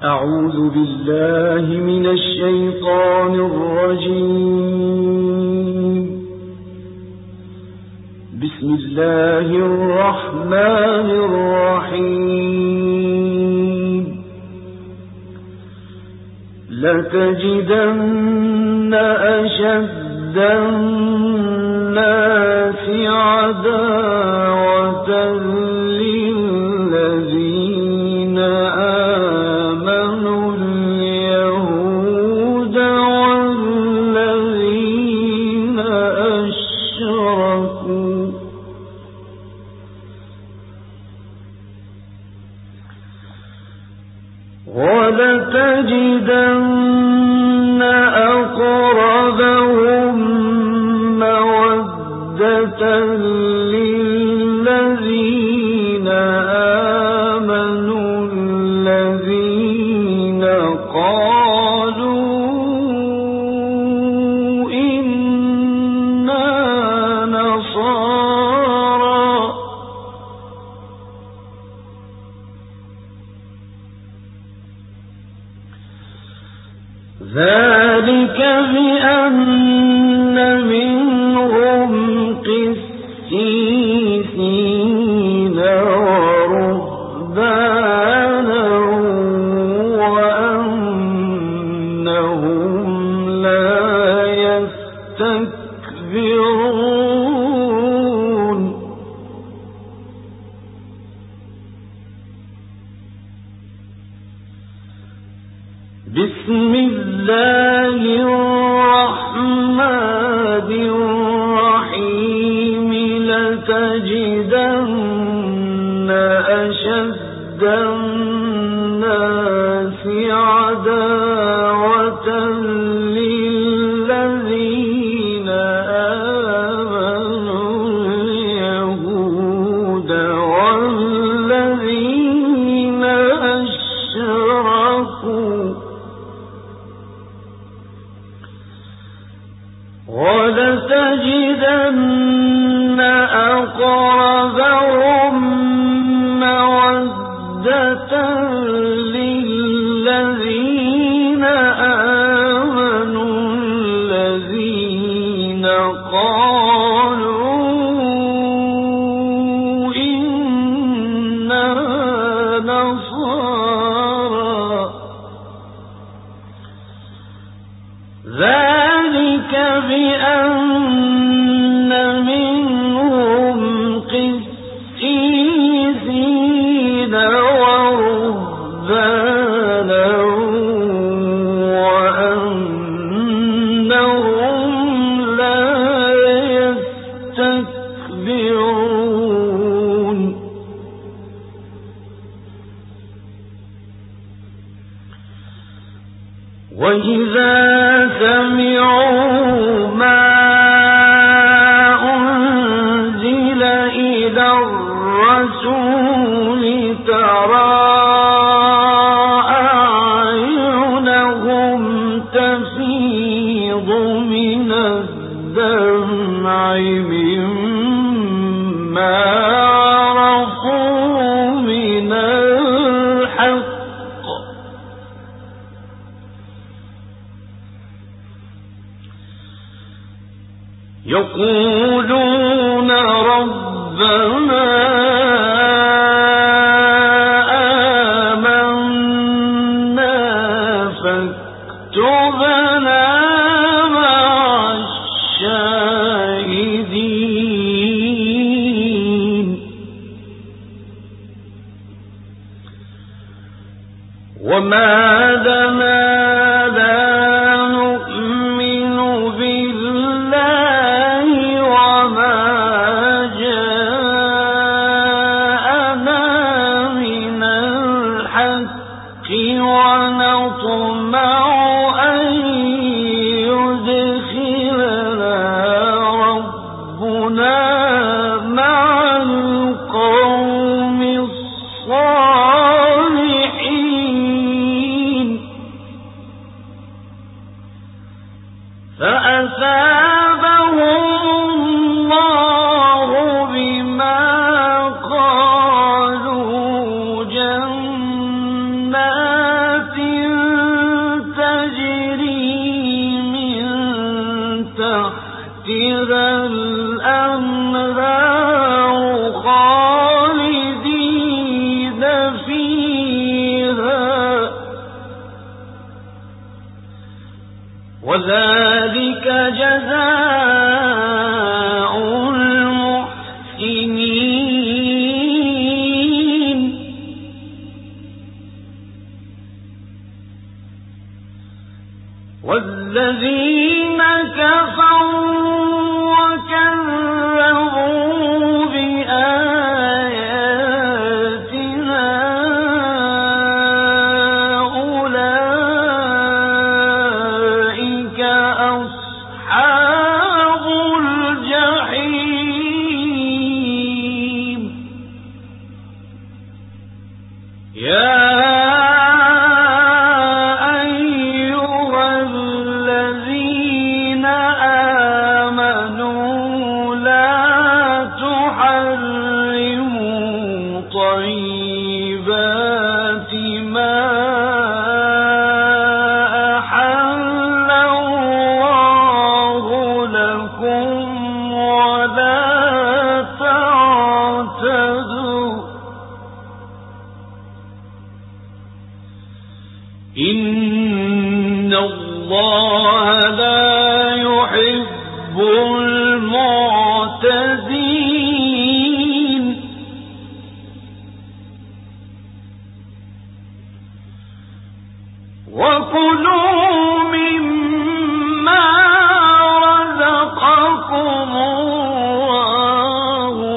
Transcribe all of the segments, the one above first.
أعوذ بالله من الشيطان الرجيم. بسم الله الرحمن الرحيم. لتجدن أشد الناس عداوة للذين آمنوا اليهود والذين أشركوا ولتجدن أقربهم مودة للذين آمنوا الذين قالوا إنا نصارى ذلك بأن منهم قسيسين ورهبانا وأنهم لا يستكبرون. بسم الله الرحمن الرحيم. لتجدن أشد الناس عداوة للذين آمنوا اليهود والذين أشركوا ولتجدن أقربهم مودة للذين آمنوا الذين قالوا إنا نصارى ذلك بأن منهم قسيسين ورهبانا وأنهم لا يستكبرون. وإذا سمعوا ما أنزل إلى الرسول ترى أعينهم تفيض من الدمع مما عرفوا من الحق يقولون ربنا آمنا فاكتبنا مع الشاهدين. وما لنا لا نؤمن بالله وما جاءنا من الحق ونطمع أن يدخلنا ربنا مع القوم الصالحين. فأثابهم الله بما قالوا جنات الأنهار خالدين فيها وذلك جزاء المحسنين والذين كفروا وكذبوا بآياتنا أولئك أصحاب الجحيم طيبات ما أحل الله لكم ولا تعتدوا إن الله لا يحب المعتدين وكلوا مما رزقكم الله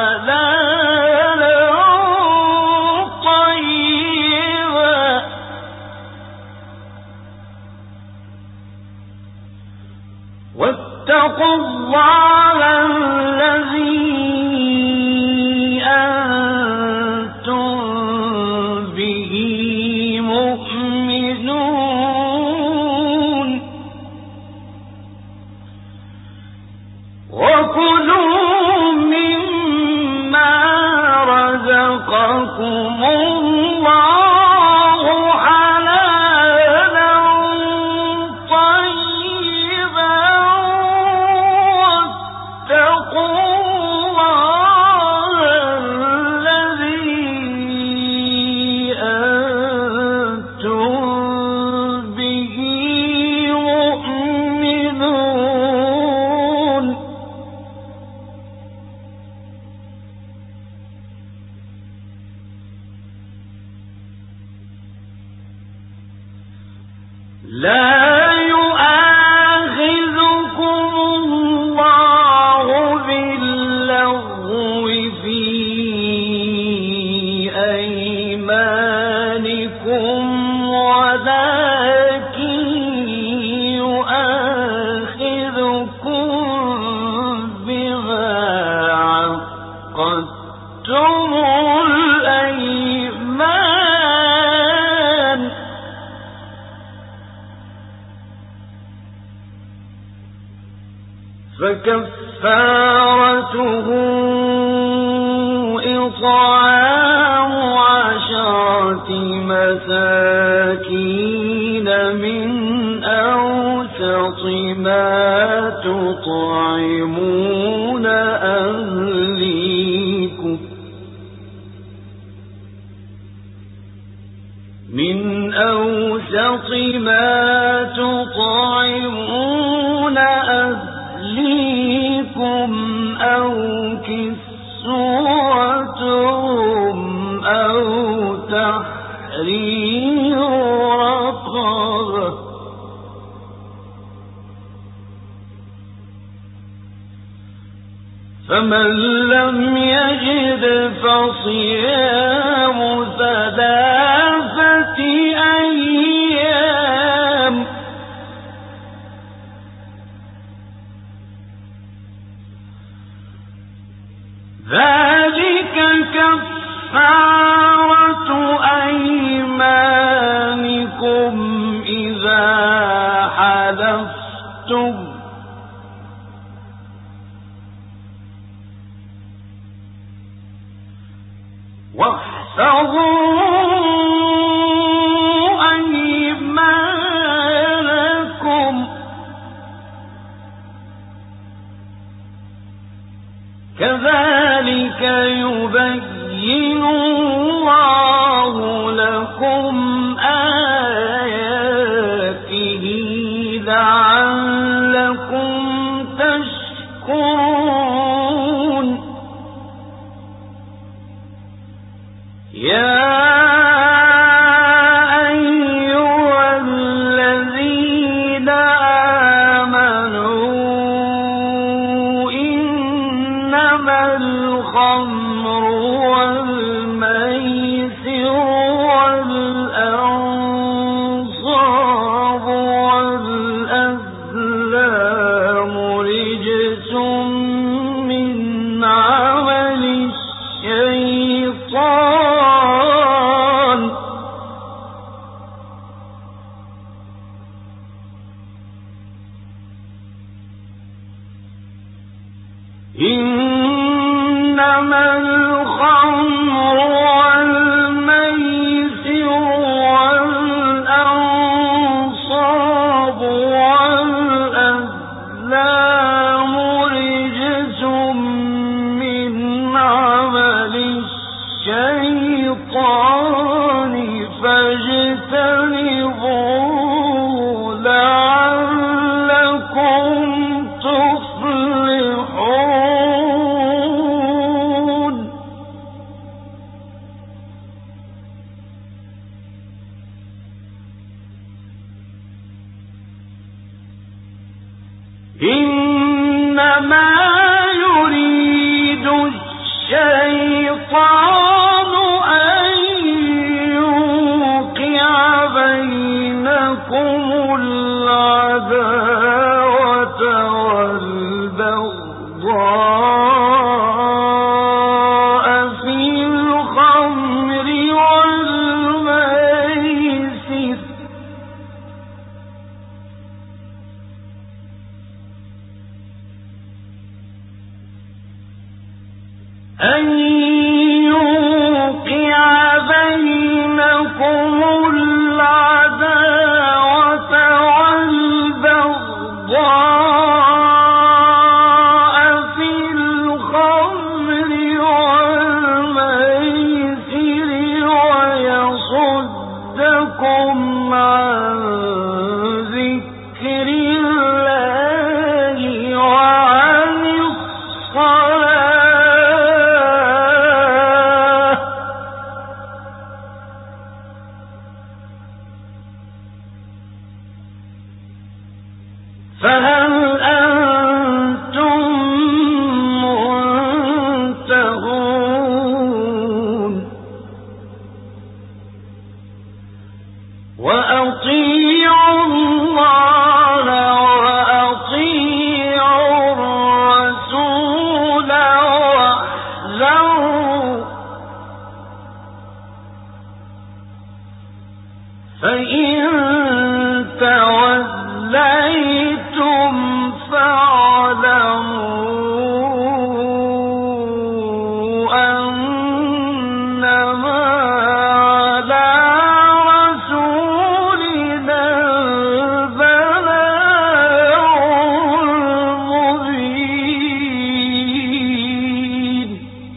حلالا طيبا واتقوا الله الذي أنتم به مؤمنون وكلوا مما رزقكم الله حلالا طيبا واتقوا الله الذي أنتم به مؤمنون لا يؤاخذكم الله باللغو في أيمانكم ولكن يؤاخذكم بما عقدتم الأيمان فكفارته إطعام 10 مساكين من أوسط ما تطعمون أهليكم من أوسط ما تطعمون أهليكم أو كسوتهم أو تحرير رقبة فمن لم يجد فصيام 3 أيام ذلك كفارة أيمانكم إذا حلفتم واحفظوا أيمانكم آياته لعلكم تشكرون يا إنما الخمر والميسر والأنصاب والأزلام رجس من عمل الشيطان فاجتنبوه لعلكم تفلحون إنما يريد الشيطان أن يوقع بينكم العداوة والبغضاء في الخمر والميسر أن يوقع بينكم العداوة والبغضاء في الخمر والميسر ويصدكم عن ذكر الله وعن الصلاة فهل أنتم منتهون وأطيعوا الله وأطيعوا الرسول واحذروا فإن توليتم فاعلموا أنما على رسولنا البلاغ المبين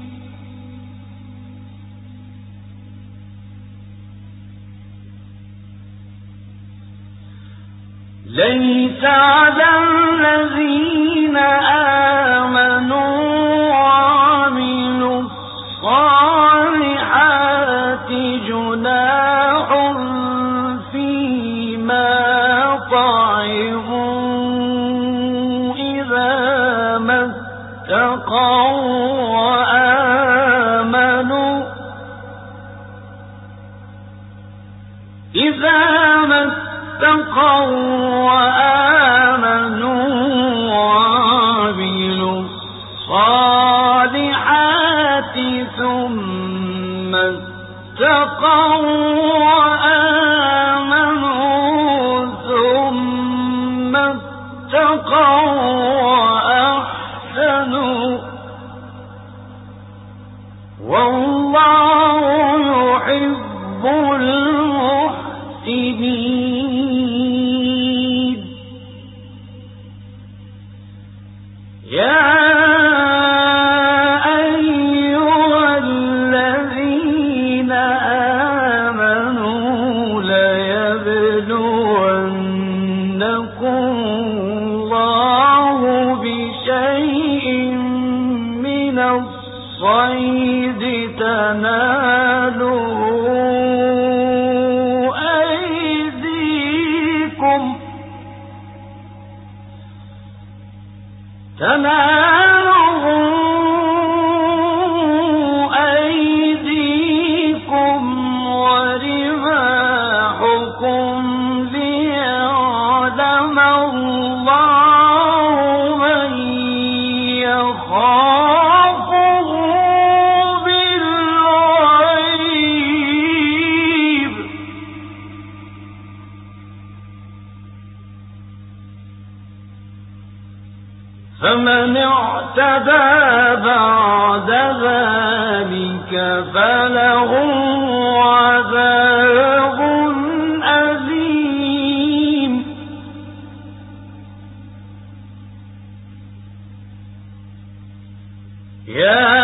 ليس على الذين آمنوا وعملوا الصالحات جناح فيما طعموا إذا ما اتقوا وآمنوا اتقوا وآمنوا وعملوا الصالحات ثم اتقوا وآمنوا ثم اتقوا وأحسنوا والله يحب المحسنين يا أيها الذين آمنوا تناله أيديكم ورماحكم ليعلم الله من يخافه بالغيب. فمن اعتدى بعد ذلك فله عذاب أليم. يا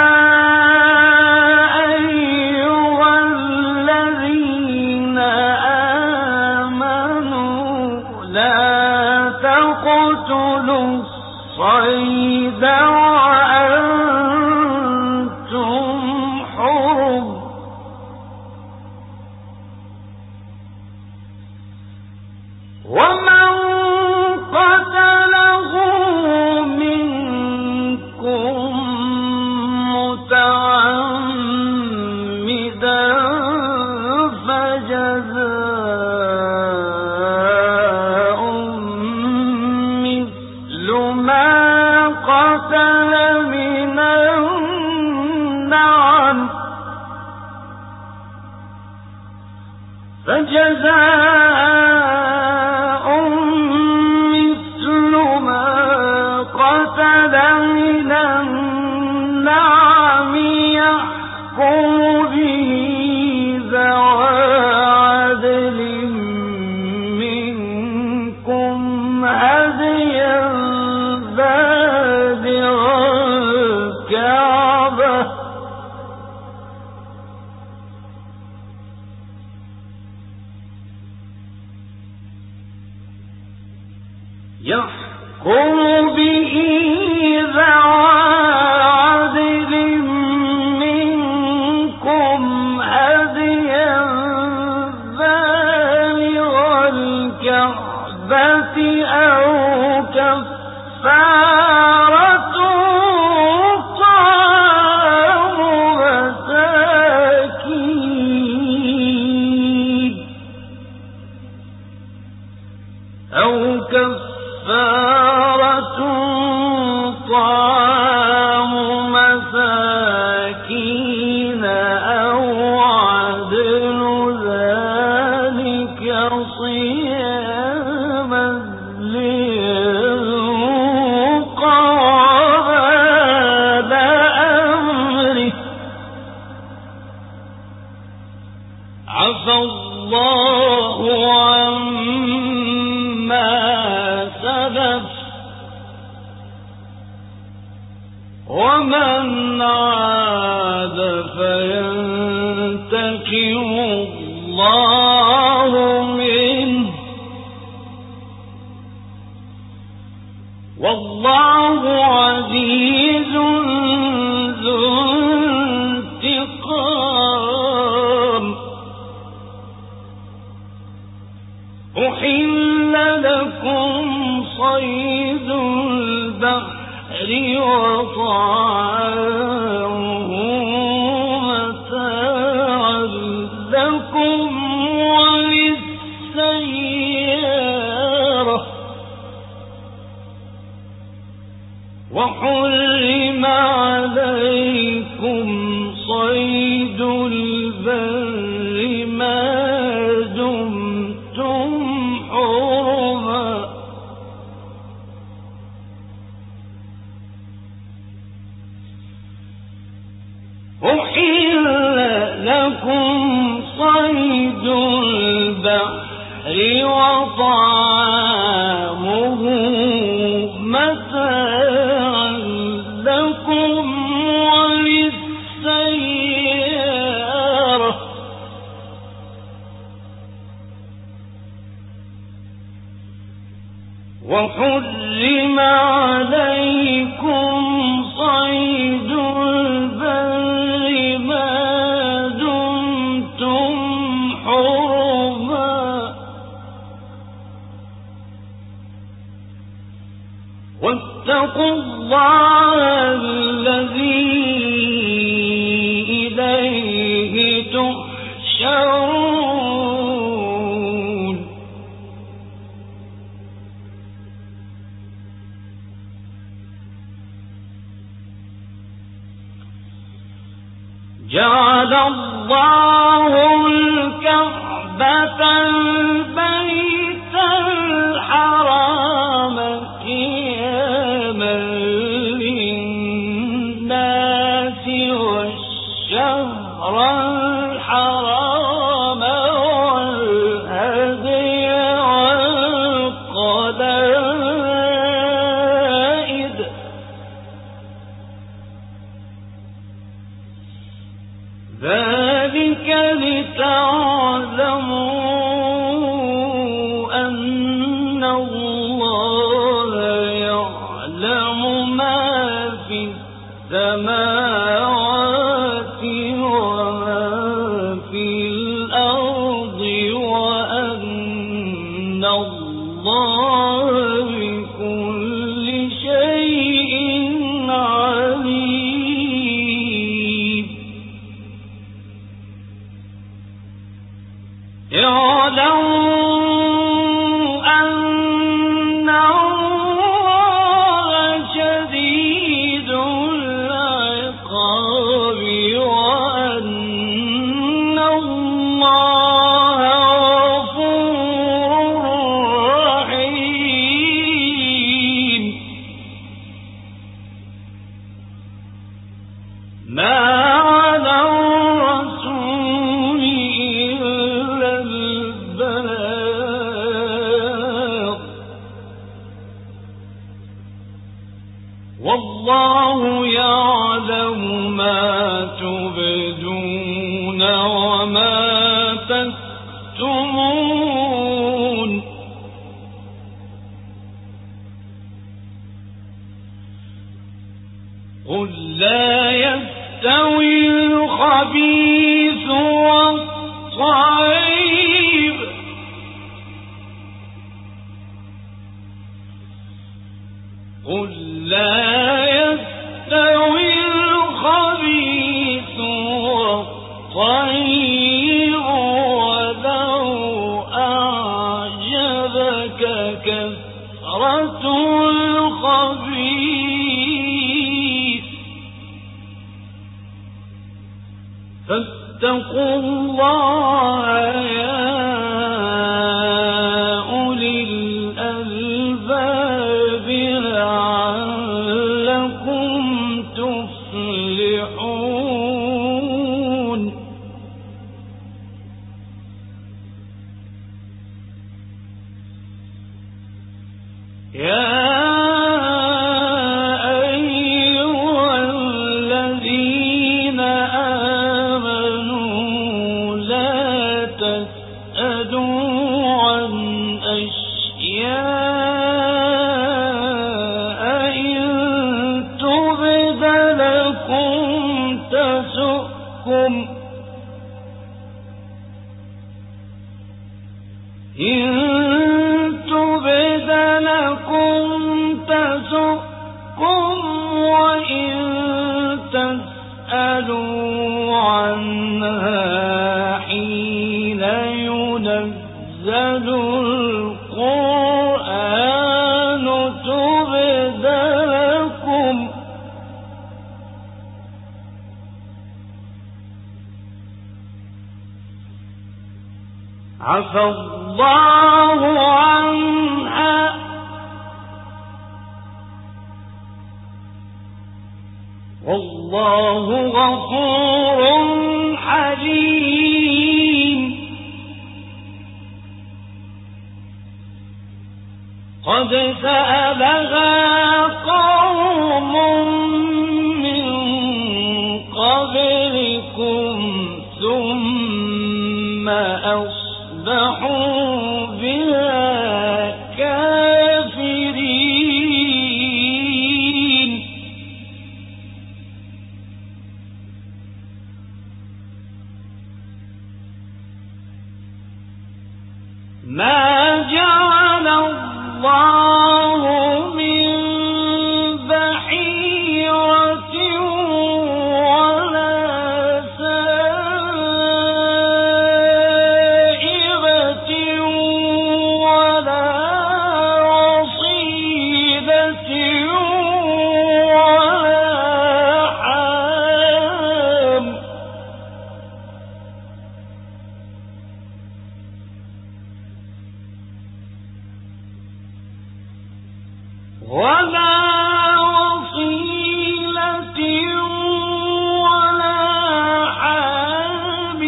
أيها الذين آمنوا لا تقتلوا الصيد وأنتم حرم. ومن قتله منكم متعمدا فجزاء مثل ما قتل من النعم مثل ما قتل من النعم يحكم به ذوى عدل منكم هديا بالغ الكعبة يحكم به ذوى عدل منكم هديا بالغ الكعبة أو كفارة طعام مساكين أو كفارة طعام مساكين أو عدل ذلك صياما ليذوق وبال أمره. عفى الله عما سلف ومن عاد فينتقم الله منه والله عزيز ذو انتقام. أحل لكم صيد البحر وطعامه متاعا لكم وللسيارة وحرم عليكم صيد البر ما دمتم حرما. أحل لكم صيد البحر وطعامه متاعا لكم وللسيارة وحرم عليكم صيد البر ما دمتم حرما واتقوا الله الذي إليه تحشرون جعل الله الكعبة البيت الحرام قياما للناس والشهر الحرام والهدي والقلائد ذلك لتعلموا أن الله يعلم ما في السماوات وما في الأرض وأن الله بكل شيء عليم اعلموا أن الله شديد العقاب وأن الله غفور رحيم ما على الرسول إلا البلاغ والله يعلم ما تبدون وما تكتمون قل لا يستوي الخبيث والطيب قل لا يستوي الخبيث والطيب ولو أعجبك كثرة الخبيث فاتقوا الله يا أولي الألباب لعلكم تفلحون يا أيها الذين آمنوا لا تسألوا عن أشياء إن تبد لكم تسؤكم وإن تسألوا عنها حين ينزل القرآن تبد لكم عفى الله عنها والله غفور حليم قد سألها قوم من قبلكم ثم أصبحوا بها كافرين ما جعل الله من ولا وصيلة ولا حام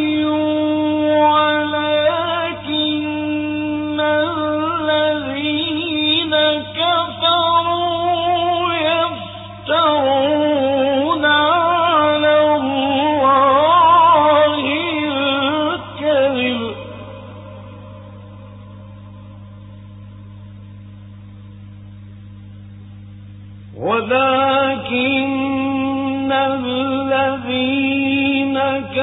ولكن الذين كفروا يفترون على الله الكذب ولكن الذين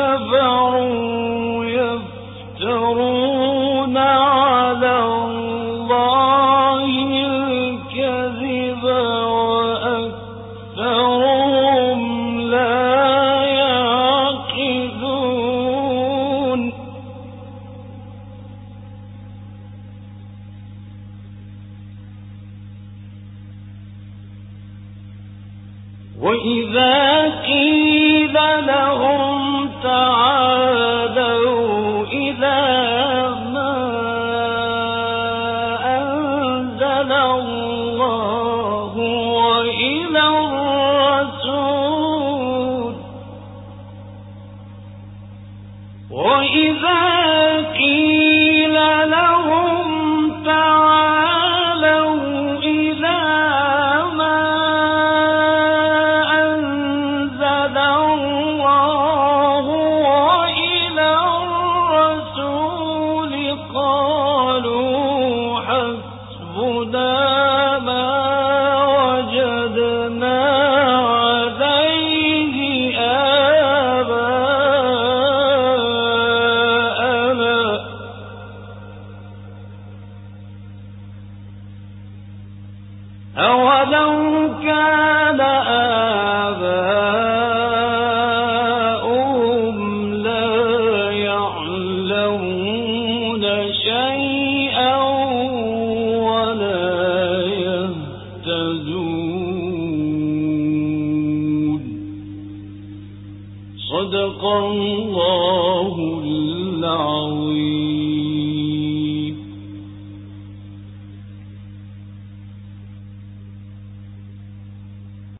كفروا يفترون على الله الكذب وأكثرهم لا يعقلون وإذا قيل لهم تعالوا إلى ما أنزل الله وإلى الرسول وإذا قيل لهم تعالوا إلى ما أنزل الله وإلى الرسول قالوا حسبنا ما وجدنا عليه آباءنا أولو كان آباؤهم لا يعلمون شيئا ولا يهتدون صدق الله